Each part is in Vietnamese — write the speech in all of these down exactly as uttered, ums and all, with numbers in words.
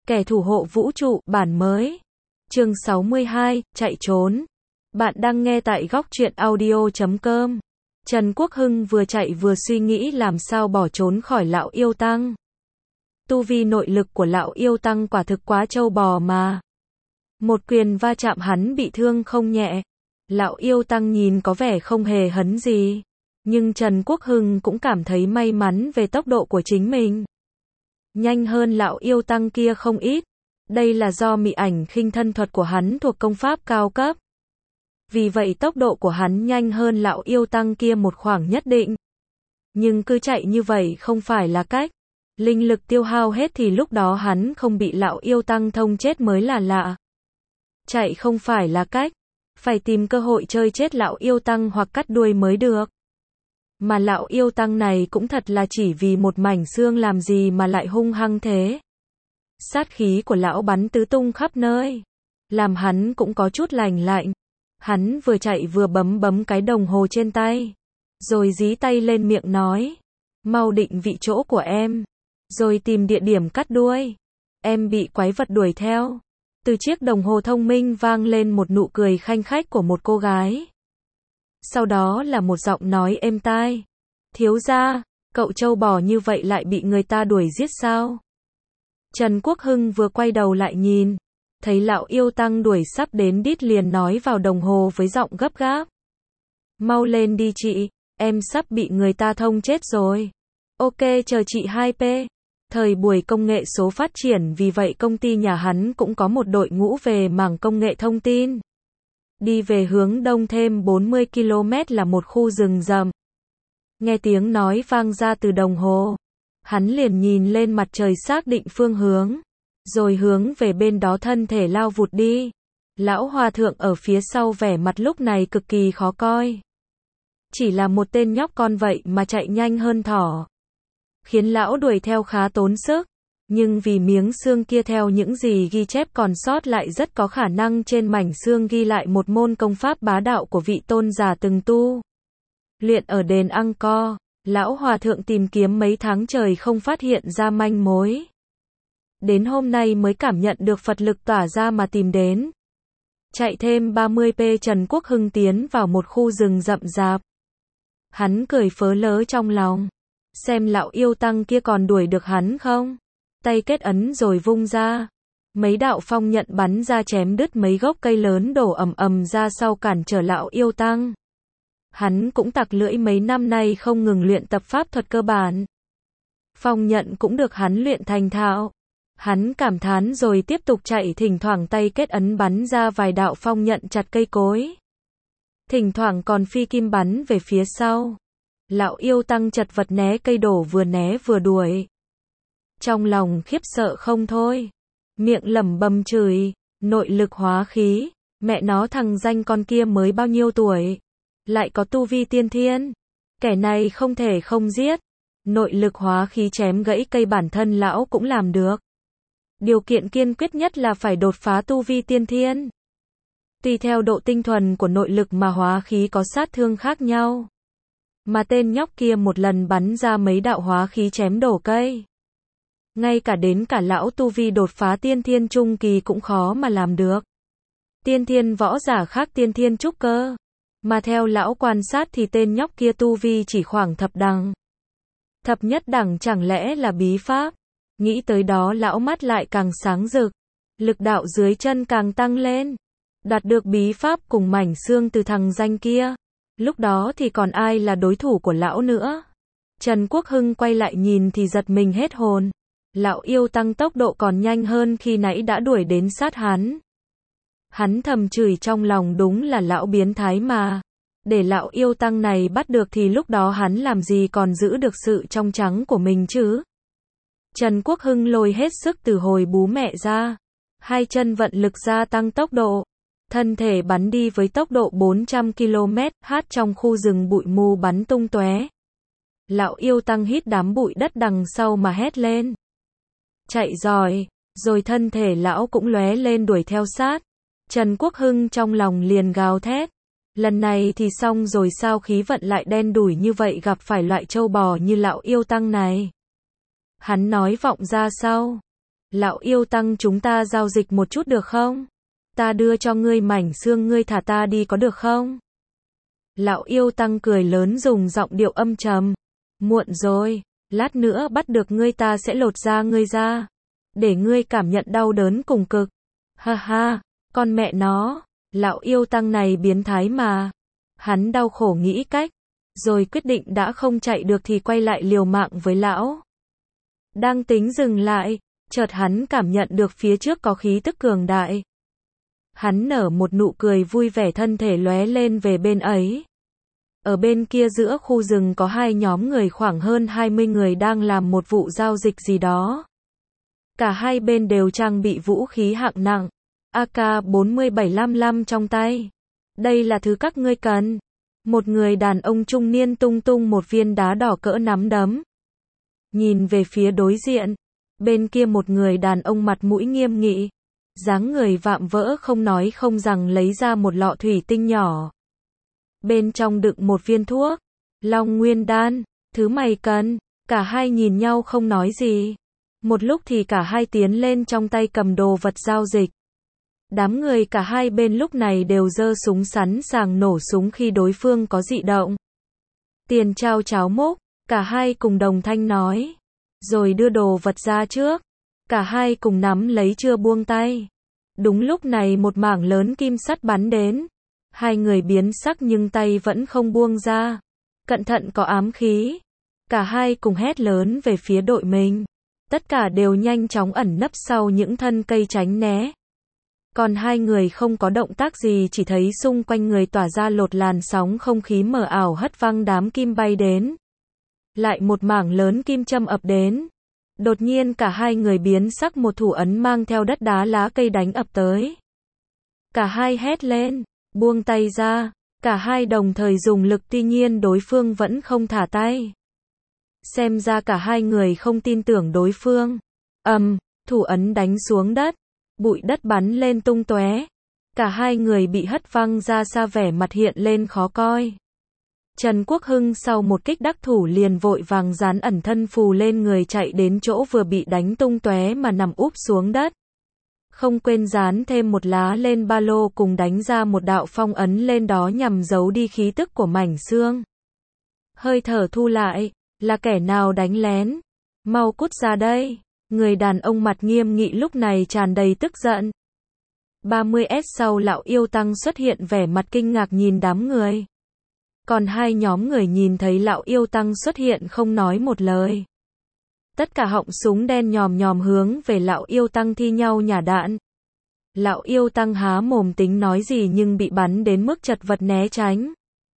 Kẻ thủ hộ vũ trụ, bản mới. Chương sáu mươi hai, chạy trốn. Bạn đang nghe tại góc truyện audio chấm com. Trần Quốc Hưng vừa chạy vừa suy nghĩ làm sao bỏ trốn khỏi lão yêu tăng. Tu vi nội lực của lão yêu tăng quả thực quá trâu bò mà. Một quyền va chạm hắn bị thương không nhẹ. Lão yêu tăng nhìn có vẻ không hề hấn gì. Nhưng Trần Quốc Hưng cũng cảm thấy may mắn về tốc độ của chính mình. Nhanh hơn lão yêu tăng kia không ít. Đây là do mị ảnh khinh thân thuật của hắn thuộc công pháp cao cấp. Vì vậy tốc độ của hắn nhanh hơn lão yêu tăng kia một khoảng nhất định. Nhưng cứ chạy như vậy không phải là cách. Linh lực tiêu hao hết thì lúc đó hắn không bị lão yêu tăng thông chết mới là lạ. Chạy không phải là cách. Phải tìm cơ hội chơi chết lão yêu tăng hoặc cắt đuôi mới được. Mà lão yêu tăng này cũng thật là chỉ vì một mảnh xương làm gì mà lại hung hăng thế. Sát khí của lão bắn tứ tung khắp nơi. Làm hắn cũng có chút lành lạnh. Hắn vừa chạy vừa bấm bấm cái đồng hồ trên tay. Rồi dí tay lên miệng nói. Mau định vị chỗ của em. Rồi tìm địa điểm cắt đuôi. Em bị quái vật đuổi theo. Từ chiếc đồng hồ thông minh vang lên một nụ cười khanh khách của một cô gái. Sau đó là một giọng nói êm tai. Thiếu gia, cậu trâu bò như vậy lại bị người ta đuổi giết sao? Trần Quốc Hưng vừa quay đầu lại nhìn. Thấy lão yêu tăng đuổi sắp đến đít liền nói vào đồng hồ với giọng gấp gáp. Mau lên đi chị, em sắp bị người ta thông chết rồi. Ok chờ chị hai p. Thời buổi công nghệ số phát triển vì vậy công ty nhà hắn cũng có một đội ngũ về mảng công nghệ thông tin. Đi về hướng đông thêm bốn mươi ki lô mét là một khu rừng rậm. Nghe tiếng nói vang ra từ đồng hồ. Hắn liền nhìn lên mặt trời xác định phương hướng. Rồi hướng về bên đó thân thể lao vụt đi. Lão hòa thượng ở phía sau vẻ mặt lúc này cực kỳ khó coi. Chỉ là một tên nhóc con vậy mà chạy nhanh hơn thỏ. Khiến lão đuổi theo khá tốn sức. Nhưng vì miếng xương kia theo những gì ghi chép còn sót lại rất có khả năng trên mảnh xương ghi lại một môn công pháp bá đạo của vị tôn giả từng tu. Luyện ở đền Angkor, lão hòa thượng tìm kiếm mấy tháng trời không phát hiện ra manh mối. Đến hôm nay mới cảm nhận được Phật lực tỏa ra mà tìm đến. Chạy thêm ba mươi ki lô mét Trần Quốc Hưng tiến vào một khu rừng rậm rạp. Hắn cười phớ lớ trong lòng. Xem lão yêu tăng kia còn đuổi được hắn không? Tay kết ấn rồi vung ra. Mấy đạo phong nhận bắn ra chém đứt mấy gốc cây lớn đổ ầm ầm ra sau cản trở lão yêu tăng. Hắn cũng tặc lưỡi mấy năm nay không ngừng luyện tập pháp thuật cơ bản. Phong nhận cũng được hắn luyện thành thạo. Hắn cảm thán rồi tiếp tục chạy thỉnh thoảng tay kết ấn bắn ra vài đạo phong nhận chặt cây cối. Thỉnh thoảng còn phi kim bắn về phía sau. Lão yêu tăng chật vật né cây đổ vừa né vừa đuổi. Trong lòng khiếp sợ không thôi. Miệng lẩm bẩm chửi. Nội lực hóa khí. Mẹ nó thằng danh con kia mới bao nhiêu tuổi. Lại có tu vi tiên thiên. Kẻ này không thể không giết. Nội lực hóa khí chém gãy cây bản thân lão cũng làm được. Điều kiện kiên quyết nhất là phải đột phá tu vi tiên thiên. Tùy theo độ tinh thuần của nội lực mà hóa khí có sát thương khác nhau. Mà tên nhóc kia một lần bắn ra mấy đạo hóa khí chém đổ cây. Ngay cả đến cả lão tu vi đột phá tiên thiên trung kỳ cũng khó mà làm được. Tiên thiên võ giả khác tiên thiên trúc cơ. Mà theo lão quan sát thì tên nhóc kia tu vi chỉ khoảng thập đẳng. Thập nhất đẳng chẳng lẽ là bí pháp? Nghĩ tới đó lão mắt lại càng sáng rực. Lực đạo dưới chân càng tăng lên. Đạt được bí pháp cùng mảnh xương từ thằng danh kia. Lúc đó thì còn ai là đối thủ của lão nữa. Trần Quốc Hưng quay lại nhìn thì giật mình hết hồn. Lão yêu tăng tốc độ còn nhanh hơn khi nãy đã đuổi đến sát hắn. Hắn thầm chửi trong lòng đúng là lão biến thái mà. Để lão yêu tăng này bắt được thì lúc đó hắn làm gì còn giữ được sự trong trắng của mình chứ. Trần Quốc Hưng lôi hết sức từ hồi bú mẹ ra. Hai chân vận lực gia tăng tốc độ. Thân thể bắn đi với tốc độ bốn trăm ki lô mét, hát trong khu rừng bụi mù bắn tung tóe. Lão yêu tăng hít đám bụi đất đằng sau mà hét lên. Chạy giỏi, rồi thân thể lão cũng lóe lên đuổi theo sát. Trần Quốc Hưng trong lòng liền gào thét. Lần này thì xong rồi sao khí vận lại đen đủi như vậy gặp phải loại trâu bò như lão yêu tăng này. Hắn nói vọng ra sau. Lão yêu tăng, chúng ta giao dịch một chút được không? Ta đưa cho ngươi mảnh xương, ngươi thả ta đi có được không? Lão yêu tăng cười lớn dùng giọng điệu âm trầm. Muộn rồi, lát nữa bắt được ngươi ta sẽ lột da ngươi ra, để ngươi cảm nhận đau đớn cùng cực. Ha ha, con mẹ nó, lão yêu tăng này biến thái mà. Hắn đau khổ nghĩ cách, rồi quyết định đã không chạy được thì quay lại liều mạng với lão. Đang tính dừng lại, chợt hắn cảm nhận được phía trước có khí tức cường đại. Hắn nở một nụ cười vui vẻ, thân thể lóe lên về bên ấy. Ở bên kia giữa khu rừng có hai nhóm người khoảng hơn hai mươi người đang làm một vụ giao dịch gì đó. Cả hai bên đều trang bị vũ khí hạng nặng, A K bốn bảy lăm lăm trong tay. Đây là thứ các ngươi cần. Một người đàn ông trung niên tung tung một viên đá đỏ cỡ nắm đấm. Nhìn về phía đối diện, bên kia một người đàn ông mặt mũi nghiêm nghị, dáng người vạm vỡ không nói không rằng lấy ra một lọ thủy tinh nhỏ. Bên trong đựng một viên thuốc, Long Nguyên Đan, thứ mày cần. Cả hai nhìn nhau không nói gì. Một lúc thì cả hai tiến lên trong tay cầm đồ vật giao dịch. Đám người cả hai bên lúc này đều giơ súng sẵn sàng nổ súng khi đối phương có dị động. Tiền trao cháo múc, cả hai cùng đồng thanh nói. Rồi đưa đồ vật ra trước. Cả hai cùng nắm lấy chưa buông tay. Đúng lúc này một mảng lớn kim sắt bắn đến. Hai người biến sắc nhưng tay vẫn không buông ra. Cẩn thận có ám khí. Cả hai cùng hét lớn về phía đội mình. Tất cả đều nhanh chóng ẩn nấp sau những thân cây tránh né. Còn hai người không có động tác gì, chỉ thấy xung quanh người tỏa ra lột làn sóng không khí mờ ảo hất văng đám kim bay đến. Lại một mảng lớn kim châm ập đến. Đột nhiên cả hai người biến sắc, một thủ ấn mang theo đất đá lá cây đánh ập tới. Cả hai hét lên, buông tay ra. Cả hai đồng thời dùng lực, tuy nhiên đối phương vẫn không thả tay. Xem ra cả hai người không tin tưởng đối phương. Ầm, um, thủ ấn đánh xuống đất. Bụi đất bắn lên tung tóe. Cả hai người bị hất văng ra xa, vẻ mặt hiện lên khó coi. Trần Quốc Hưng sau một kích đắc thủ liền vội vàng dán ẩn thân phù lên người, chạy đến chỗ vừa bị đánh tung tóe mà nằm úp xuống đất. Không quên dán thêm một lá lên ba lô, cùng đánh ra một đạo phong ấn lên đó nhằm giấu đi khí tức của mảnh xương. Hơi thở thu lại, là kẻ nào đánh lén? Mau cút ra đây! Người đàn ông mặt nghiêm nghị lúc này tràn đầy tức giận. ba mươi S sau lão yêu tăng xuất hiện, vẻ mặt kinh ngạc nhìn đám người. Còn hai nhóm người nhìn thấy lão yêu tăng xuất hiện không nói một lời. Tất cả họng súng đen nhòm nhòm hướng về lão yêu tăng thi nhau nhả đạn. Lão yêu tăng há mồm tính nói gì nhưng bị bắn đến mức chật vật né tránh.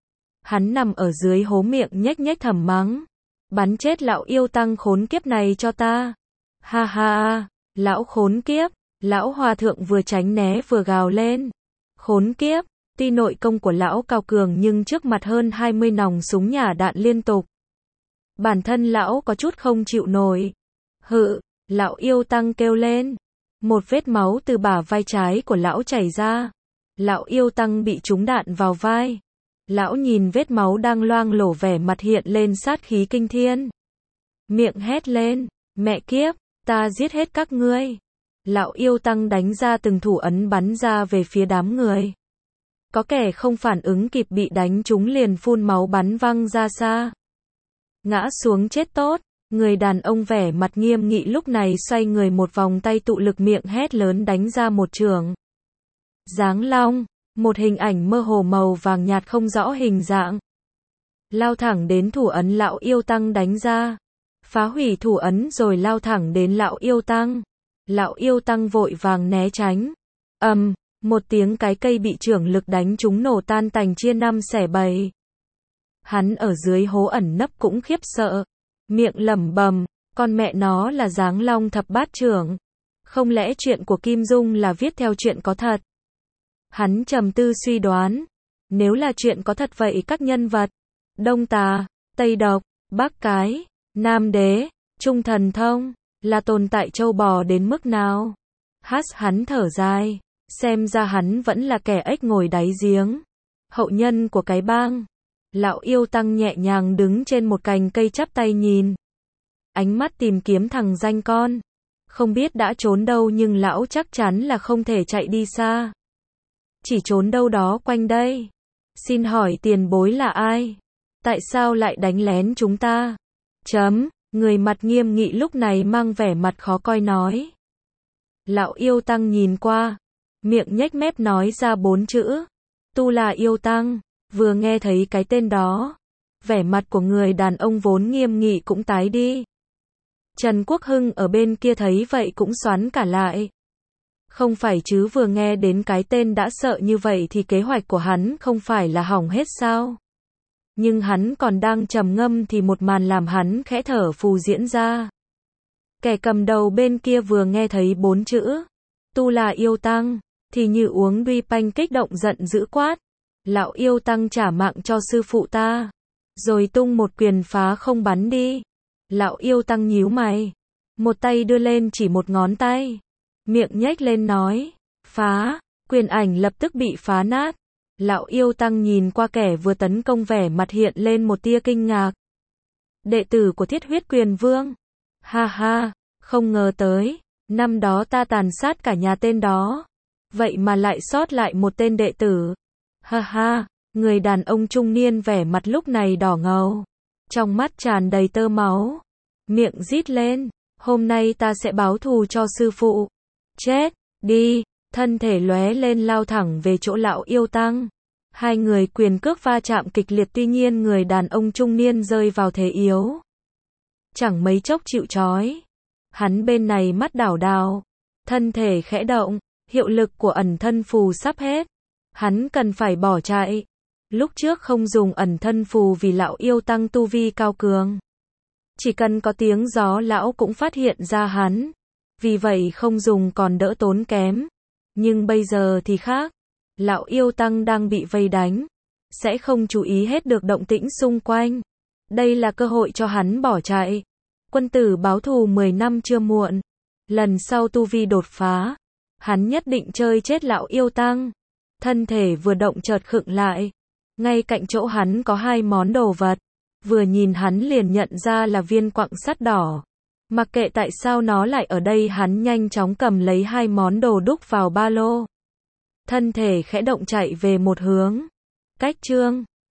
Hắn nằm ở dưới hố miệng nhếch nhếch thầm mắng. Bắn chết lão yêu tăng khốn kiếp này cho ta. Ha ha ha, lão khốn kiếp. Lão hòa thượng vừa tránh né vừa gào lên. Khốn kiếp, tuy nội công của lão cao cường nhưng trước mặt hơn hai mươi nòng súng nhả đạn liên tục. Bản thân lão có chút không chịu nổi. Hự, lão yêu tăng kêu lên. Một vết máu từ bả vai trái của lão chảy ra. Lão yêu tăng bị trúng đạn vào vai. Lão nhìn vết máu đang loang lổ, vẻ mặt hiện lên sát khí kinh thiên. Miệng hét lên, mẹ kiếp, ta giết hết các ngươi. Lão yêu tăng đánh ra từng thủ ấn bắn ra về phía đám người. Có kẻ không phản ứng kịp bị đánh trúng liền phun máu bắn văng ra xa. Ngã xuống chết tốt. Người đàn ông vẻ mặt nghiêm nghị lúc này xoay người một vòng tay tụ lực, miệng hét lớn đánh ra một chưởng. Giáng long, một hình ảnh mơ hồ màu vàng nhạt không rõ hình dạng. Lao thẳng đến thủ ấn lão yêu tăng đánh ra. Phá hủy thủ ấn rồi lao thẳng đến lão yêu tăng. Lão yêu tăng vội vàng né tránh. Ầm, um, một tiếng cái cây bị chưởng lực đánh trúng nổ tan tành chia năm xẻ bảy. Hắn ở dưới hố ẩn nấp cũng khiếp sợ. Miệng lẩm bẩm, con mẹ nó là Giáng long thập bát chưởng. Không lẽ chuyện của Kim Dung là viết theo chuyện có thật? Hắn trầm tư suy đoán. Nếu là chuyện có thật vậy các nhân vật Đông Tà, Tây Độc, Bắc Cái, Nam Đế, Trung Thần Thông là tồn tại trâu bò đến mức nào? Hát hắn thở dài. Xem ra hắn vẫn là kẻ ếch ngồi đáy giếng. Hậu nhân của cái bang. Lão yêu tăng nhẹ nhàng đứng trên một cành cây chắp tay nhìn. Ánh mắt tìm kiếm thằng danh con. Không biết đã trốn đâu nhưng lão chắc chắn là không thể chạy đi xa. Chỉ trốn đâu đó quanh đây. Xin hỏi tiền bối là ai? Tại sao lại đánh lén chúng ta? Chấm, người mặt nghiêm nghị lúc này mang vẻ mặt khó coi nói. Lão yêu tăng nhìn qua, miệng nhếch mép nói ra bốn chữ. Tu La Yêu Tăng. Vừa nghe thấy cái tên đó, vẻ mặt của người đàn ông vốn nghiêm nghị cũng tái đi. Trần Quốc Hưng ở bên kia thấy vậy cũng xoắn cả lại. Không phải chứ, vừa nghe đến cái tên đã sợ như vậy thì kế hoạch của hắn không phải là hỏng hết sao? Nhưng hắn còn đang trầm ngâm thì một màn làm hắn khẽ thở phù diễn ra. Kẻ cầm đầu bên kia vừa nghe thấy bốn chữ Tu La Yêu Tăng thì như uống đuôi panh, kích động giận dữ quát. Lão yêu tăng trả mạng cho sư phụ ta. Rồi tung một quyền phá không bắn đi. Lão yêu tăng nhíu mày. Một tay đưa lên chỉ một ngón tay. Miệng nhếch lên nói. Phá. Quyền ảnh lập tức bị phá nát. Lão yêu tăng nhìn qua kẻ vừa tấn công, vẻ mặt hiện lên một tia kinh ngạc. Đệ tử của Thiết Huyết Quyền Vương. Ha ha, không ngờ tới. Năm đó ta tàn sát cả nhà tên đó. Vậy mà lại sót lại một tên đệ tử. Ha ha, người đàn ông trung niên vẻ mặt lúc này đỏ ngầu. Trong mắt tràn đầy tơ máu. Miệng rít lên. Hôm nay ta sẽ báo thù cho sư phụ. Chết, đi. Thân thể lóe lên lao thẳng về chỗ lão yêu tăng. Hai người quyền cước va chạm kịch liệt, tuy nhiên người đàn ông trung niên rơi vào thế yếu. Chẳng mấy chốc chịu trói. Hắn bên này mắt đảo đảo. Thân thể khẽ động. Hiệu lực của ẩn thân phù sắp hết. Hắn cần phải bỏ chạy. Lúc trước không dùng ẩn thân phù vì lão yêu tăng tu vi cao cường. Chỉ cần có tiếng gió lão cũng phát hiện ra hắn. Vì vậy không dùng còn đỡ tốn kém. Nhưng bây giờ thì khác. Lão yêu tăng đang bị vây đánh. Sẽ không chú ý hết được động tĩnh xung quanh. Đây là cơ hội cho hắn bỏ chạy. Quân tử báo thù mười năm chưa muộn. Lần sau tu vi đột phá. Hắn nhất định chơi chết lão yêu tăng. Thân thể vừa động chợt khựng lại. Ngay cạnh chỗ hắn có hai món đồ vật. Vừa nhìn hắn liền nhận ra là viên quặng sắt đỏ. Mặc kệ tại sao nó lại ở đây, hắn nhanh chóng cầm lấy hai món đồ đúc vào ba lô. Thân thể khẽ động chạy về một hướng. Cách chương